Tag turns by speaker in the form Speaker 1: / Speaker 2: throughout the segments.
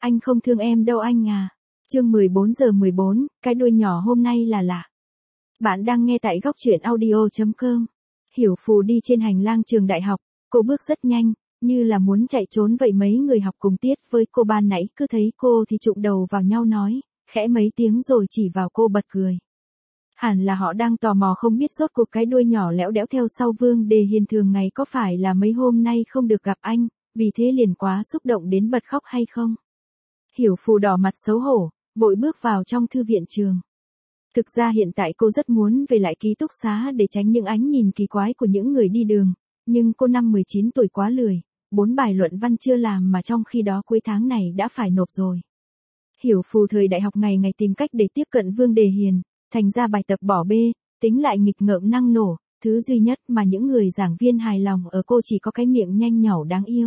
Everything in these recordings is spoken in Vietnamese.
Speaker 1: Anh không thương em đâu anh à. Chương 14:14, cái đuôi nhỏ hôm nay là lạ. Bạn đang nghe tại góc truyện audio.com. Hiểu Phù đi trên hành lang trường đại học, cô bước rất nhanh, như là muốn chạy trốn vậy. Mấy người học cùng tiết với cô ban nãy cứ thấy cô thì chụm đầu vào nhau nói, khẽ mấy tiếng rồi chỉ vào cô bật cười. Hẳn là họ đang tò mò không biết rốt cuộc cái đuôi nhỏ lẽo đẽo theo sau Vương Đề Hiền thường ngày có phải là mấy hôm nay không được gặp anh, vì thế liền quá xúc động đến bật khóc hay không. Hiểu Phù đỏ mặt xấu hổ, vội bước vào trong thư viện trường. Thực ra hiện tại cô rất muốn về lại ký túc xá để tránh những ánh nhìn kỳ quái của những người đi đường, nhưng cô năm 19 tuổi quá lười, 4 bài luận văn chưa làm mà trong khi đó cuối tháng này đã phải nộp rồi. Hiểu Phù thời đại học ngày ngày tìm cách để tiếp cận Vương Đề Hiền, thành ra bài tập bỏ bê, tính lại nghịch ngợm năng nổ, thứ duy nhất mà những người giảng viên hài lòng ở cô chỉ có cái miệng nhanh nhảu đáng yêu.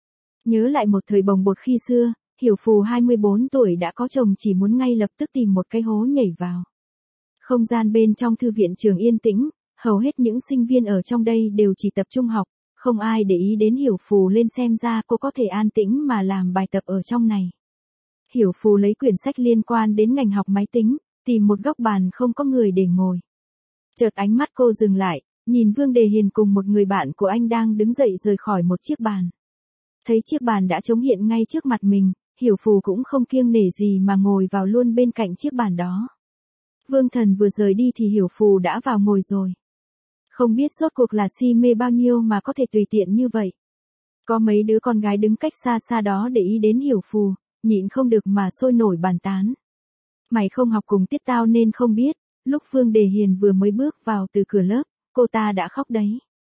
Speaker 1: Nhớ lại một thời bồng bột khi xưa, Hiểu Phù 24 tuổi đã có chồng chỉ muốn ngay lập tức tìm một cái hố nhảy vào. Không gian bên trong thư viện trường yên tĩnh, hầu hết những sinh viên ở trong đây đều chỉ tập trung học, không ai để ý đến Hiểu Phù lên xem ra cô có thể an tĩnh mà làm bài tập ở trong này. Hiểu Phù lấy quyển sách liên quan đến ngành học máy tính, tìm một góc bàn không có người để ngồi. Chợt ánh mắt cô dừng lại, nhìn Vương Đề Hiền cùng một người bạn của anh đang đứng dậy rời khỏi một chiếc bàn. Thấy chiếc bàn đã trống hiện ngay trước mặt mình, Hiểu Phù cũng không kiêng nể gì mà ngồi vào luôn bên cạnh chiếc bàn đó. Vương Thần vừa rời đi thì Hiểu Phù đã vào ngồi rồi. Không biết rốt cuộc là si mê bao nhiêu mà có thể tùy tiện như vậy. Có mấy đứa con gái đứng cách xa xa đó để ý đến Hiểu Phù, nhịn không được mà sôi nổi bàn tán. Mày không học cùng tiết tao nên không biết, lúc Vương Đề Hiền vừa mới bước vào từ cửa lớp, cô ta đã khóc đấy.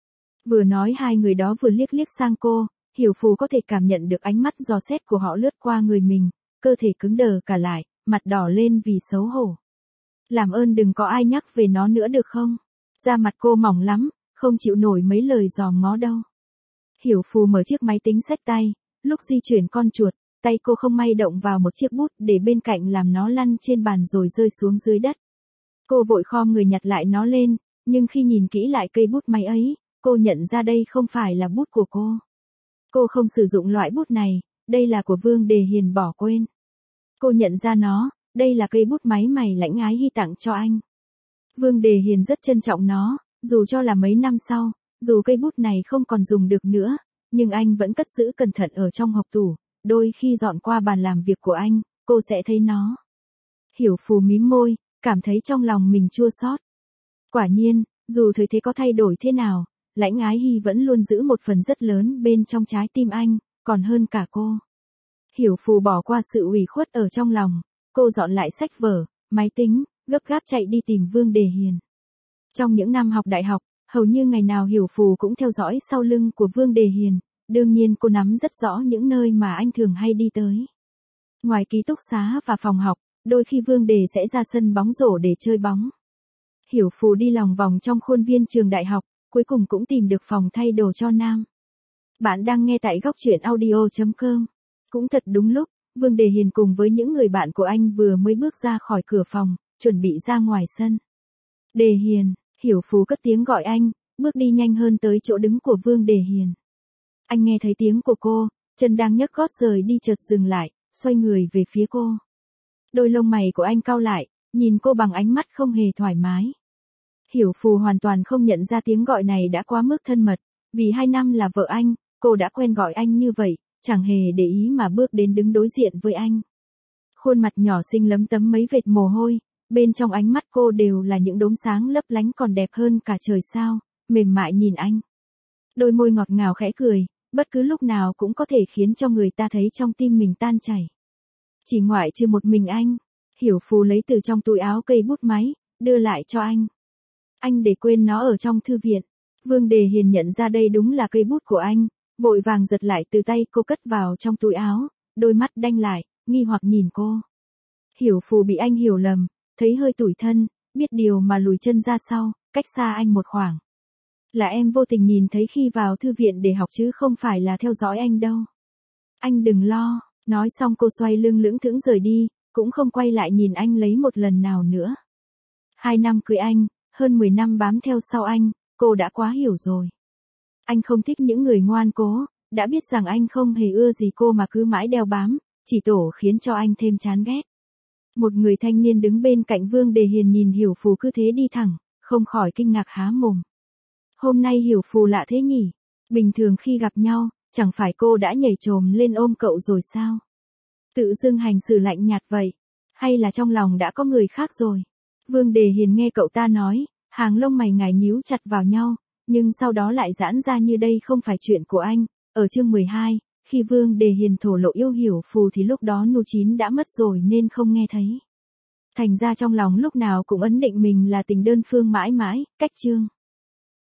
Speaker 1: Vừa nói hai người đó vừa liếc liếc sang cô, Hiểu Phù có thể cảm nhận được ánh mắt dò xét của họ lướt qua người mình, cơ thể cứng đờ cả lại, mặt đỏ lên vì xấu hổ. Làm ơn đừng có ai nhắc về nó nữa được không? Da mặt cô mỏng lắm, không chịu nổi mấy lời dòm ngó đâu. Hiểu Phù mở chiếc máy tính xách tay, lúc di chuyển con chuột, tay cô không may động vào một chiếc bút để bên cạnh làm nó lăn trên bàn rồi rơi xuống dưới đất. Cô vội khom người nhặt lại nó lên, nhưng khi nhìn kỹ lại cây bút máy ấy, cô nhận ra đây không phải là bút của cô. Cô không sử dụng loại bút này, đây là của Vương Đề Hiền bỏ quên. Cô nhận ra nó, đây là cây bút máy mày Lãnh Ái Hy tặng cho anh. Vương Đề Hiền rất trân trọng nó, dù cho là mấy năm sau, dù cây bút này không còn dùng được nữa, nhưng anh vẫn cất giữ cẩn thận ở trong hộc tủ, đôi khi dọn qua bàn làm việc của anh, cô sẽ thấy nó. Hiểu Phù mím môi, cảm thấy trong lòng mình chua xót. Quả nhiên, dù thời thế có thay đổi thế nào, Lãnh Ái Hy vẫn luôn giữ một phần rất lớn bên trong trái tim anh, còn hơn cả cô. Hiểu Phù bỏ qua sự ủy khuất ở trong lòng, cô dọn lại sách vở, máy tính, gấp gáp chạy đi tìm Vương Đề Hiền. Trong những năm học đại học, hầu như ngày nào Hiểu Phù cũng theo dõi sau lưng của Vương Đề Hiền, đương nhiên cô nắm rất rõ những nơi mà anh thường hay đi tới. Ngoài ký túc xá và phòng học, đôi khi Vương Đề sẽ ra sân bóng rổ để chơi bóng. Hiểu Phù đi lòng vòng trong khuôn viên trường đại học, cuối cùng cũng tìm được phòng thay đồ cho nam. Bạn đang nghe tại góc truyện audio.com. Cũng thật đúng lúc, Vương Đề Hiền cùng với những người bạn của anh vừa mới bước ra khỏi cửa phòng, chuẩn bị ra ngoài sân. Đề Hiền, Hiểu Phù cất tiếng gọi anh, bước đi nhanh hơn tới chỗ đứng của Vương Đề Hiền. Anh nghe thấy tiếng của cô, chân đang nhấc gót rời đi chợt dừng lại, xoay người về phía cô. Đôi lông mày của anh cau lại, nhìn cô bằng ánh mắt không hề thoải mái. Hiểu Phù hoàn toàn không nhận ra tiếng gọi này đã quá mức thân mật, vì 2 năm là vợ anh, cô đã quen gọi anh như vậy, chẳng hề để ý mà bước đến đứng đối diện với anh. Khuôn mặt nhỏ xinh lấm tấm mấy vệt mồ hôi, bên trong ánh mắt cô đều là những đốm sáng lấp lánh còn đẹp hơn cả trời sao, mềm mại nhìn anh. Đôi môi ngọt ngào khẽ cười, bất cứ lúc nào cũng có thể khiến cho người ta thấy trong tim mình tan chảy. Chỉ ngoại trừ một mình anh, Hiểu Phù lấy từ trong túi áo cây bút máy, đưa lại cho anh. Anh để quên nó ở trong thư viện. Vương Đề Hiền nhận ra đây đúng là cây bút của anh, vội vàng giật lại từ tay cô cất vào trong túi áo, đôi mắt đanh lại, nghi hoặc nhìn cô. Hiểu Phù bị anh hiểu lầm, thấy hơi tủi thân, biết điều mà lùi chân ra sau, cách xa anh một khoảng. Là em vô tình nhìn thấy khi vào thư viện để học chứ không phải là theo dõi anh đâu. Anh đừng lo, nói xong cô xoay lưng lững thững rời đi, cũng không quay lại nhìn anh lấy một lần nào nữa. 2 năm cưới anh, hơn 10 năm bám theo sau anh, cô đã quá hiểu rồi. Anh không thích những người ngoan cố, đã biết rằng anh không hề ưa gì cô mà cứ mãi đeo bám, chỉ tổ khiến cho anh thêm chán ghét. Một người thanh niên đứng bên cạnh Vương Đề Hiền nhìn Hiểu Phù cứ thế đi thẳng, không khỏi kinh ngạc há mồm. Hôm nay Hiểu Phù lạ thế nhỉ? Bình thường khi gặp nhau, chẳng phải cô đã nhảy chồm lên ôm cậu rồi sao? Tự dưng hành xử lạnh nhạt vậy, hay là trong lòng đã có người khác rồi? Vương Đề Hiền nghe cậu ta nói, hàng lông mày ngài nhíu chặt vào nhau, nhưng sau đó lại giãn ra như đây không phải chuyện của anh. Ở chương 12, khi Vương Đề Hiền thổ lộ yêu Hiểu Phù thì lúc đó Nu9 đã mất rồi nên không nghe thấy. Thành ra trong lòng lúc nào cũng ấn định mình là tình đơn phương mãi mãi, cách chương.